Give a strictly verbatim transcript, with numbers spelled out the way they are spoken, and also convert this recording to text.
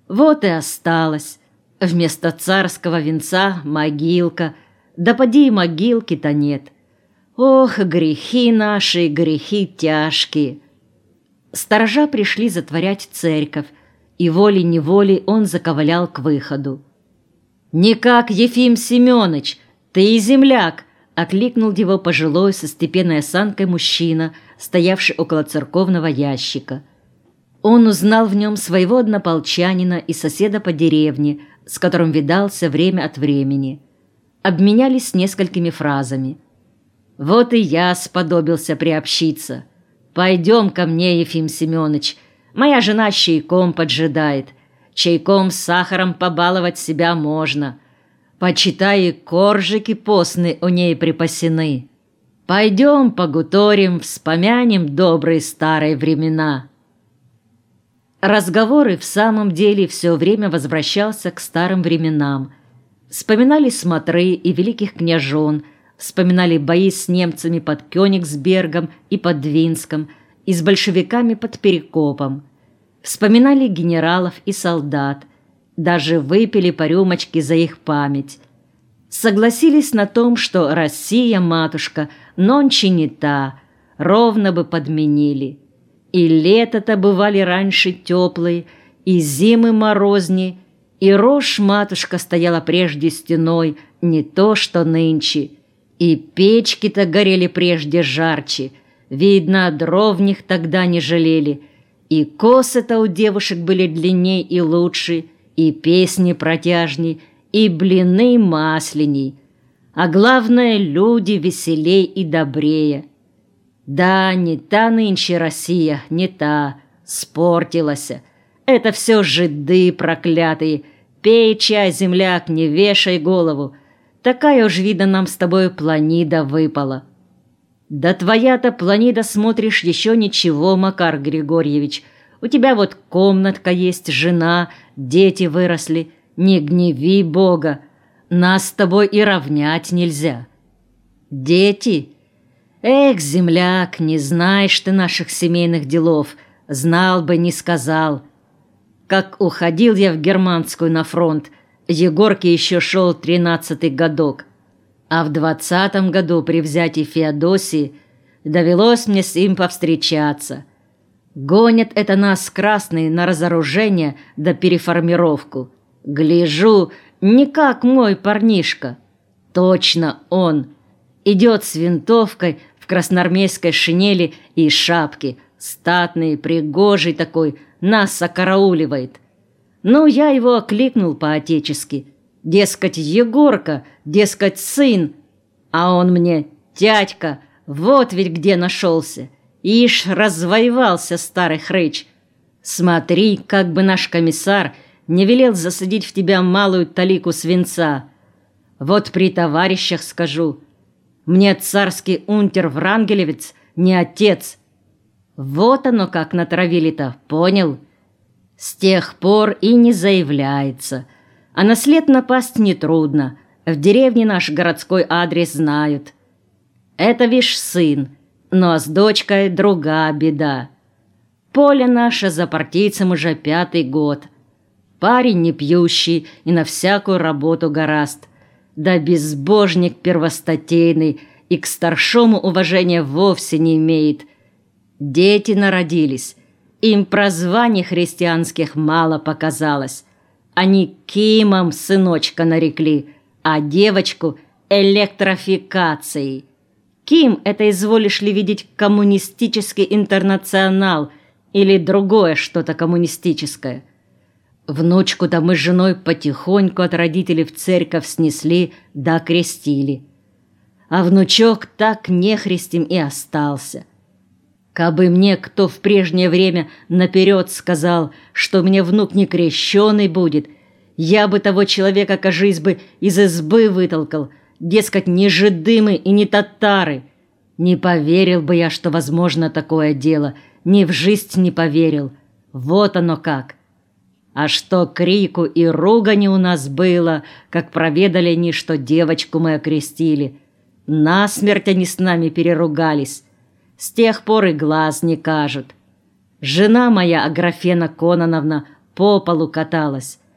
Вот и осталось. Вместо царского венца могилка, да поди и могилки-то нет. Ох, грехи наши, грехи тяжкие. Сторожа пришли затворять церковь, и волей-неволей он заковылял к выходу. «Никак, Ефим Семенович, ты и земляк!» — окликнул его пожилой со степенной осанкой мужчина, стоявший около церковного ящика. Он узнал в нем своего однополчанина и соседа по деревне, с которым видался время от времени. Обменялись несколькими фразами. «Вот и я сподобился приобщиться. Пойдем ко мне, Ефим Семенович. Моя жена с чайком поджидает. Чайком с сахаром побаловать себя можно. Почитай, и коржики постные у ней припасены. Пойдем погуторим, вспомянем добрые старые времена». Разговоры в самом деле все время возвращался к старым временам. Вспоминали смотры и великих княжон, вспоминали бои с немцами под Кёнигсбергом и под Двинском, и с большевиками под Перекопом. Вспоминали генералов и солдат, даже выпили по рюмочке за их память. Согласились на том, что Россия, матушка, нонче не та, ровно бы подменили. И лето-то бывали раньше теплые, и зимы морозней, и рожь, матушка, стояла прежде стеной, не то что нынче. И печки-то горели прежде жарче, видно, дров в них тогда не жалели. И косы-то у девушек были длинней и лучше, и песни протяжней, и блины масленей. А главное, люди веселей и добрее. Да, не та нынче Россия, не та, спортилась. Это все жиды проклятые. Пей чай, земляк, не вешай голову. Такая уж, видно, нам с тобой планида выпала. Да твоя-то планида, смотришь, еще ничего, Макар Григорьевич. У тебя вот комнатка есть, жена, дети выросли. Не гневи Бога. Нас с тобой и равнять нельзя. Дети? Эх, земляк, не знаешь ты наших семейных делов. Знал бы, не сказал. Как уходил я в Германскую на фронт, Егорке еще шел тринадцатый годок. А в двадцатом году при взятии Феодосии довелось мне с им повстречаться. Гонят это нас красные на разоружение да переформировку. Гляжу, не как мой парнишка. Точно он. Идет с винтовкой в красноармейской шинели и шапке. Статный, пригожий такой, нас окарауливает. Ну, я его окликнул по-отечески. Дескать, Егорка, дескать, сын. А он мне: дядька, вот ведь где нашелся. Ишь, развоевался старый хрыч. Смотри, как бы наш комиссар не велел засадить в тебя малую талику свинца. Вот при товарищах скажу. Мне царский унтер-врангелевец не отец. Вот оно как натравили-то, понял? С тех пор и не заявляется. А на след напасть нетрудно. В деревне наш городской адрес знают. Это, вишь, сын, но с дочкой другая беда. Поле наше за партийцем уже пятый год. Парень не пьющий и на всякую работу гораст. Да безбожник первостатейный и к старшому уважения вовсе не имеет. Дети народились. Им прозваний христианских мало показалось. Они Кимом сыночка нарекли, а девочку электрификацией. Ким — это, изволишь ли видеть, коммунистический интернационал или другое что-то коммунистическое. Внучку-то мы с женой потихоньку от родителей в церковь снесли да окрестили. А внучок так нехристим и остался. Кабы мне кто в прежнее время наперед сказал, что мне внук не крещеный будет, я бы того человека, кажись бы, из избы вытолкал, дескать, не жиды мы и не татары. Не поверил бы я, что возможно такое дело, ни в жизнь не поверил. Вот оно как. А что крику и ругани у нас было, как проведали они, что девочку мы окрестили. Насмерть они с нами переругались. С тех пор и глаз не кажут. Жена моя, Аграфена Кононовна, по полу каталась.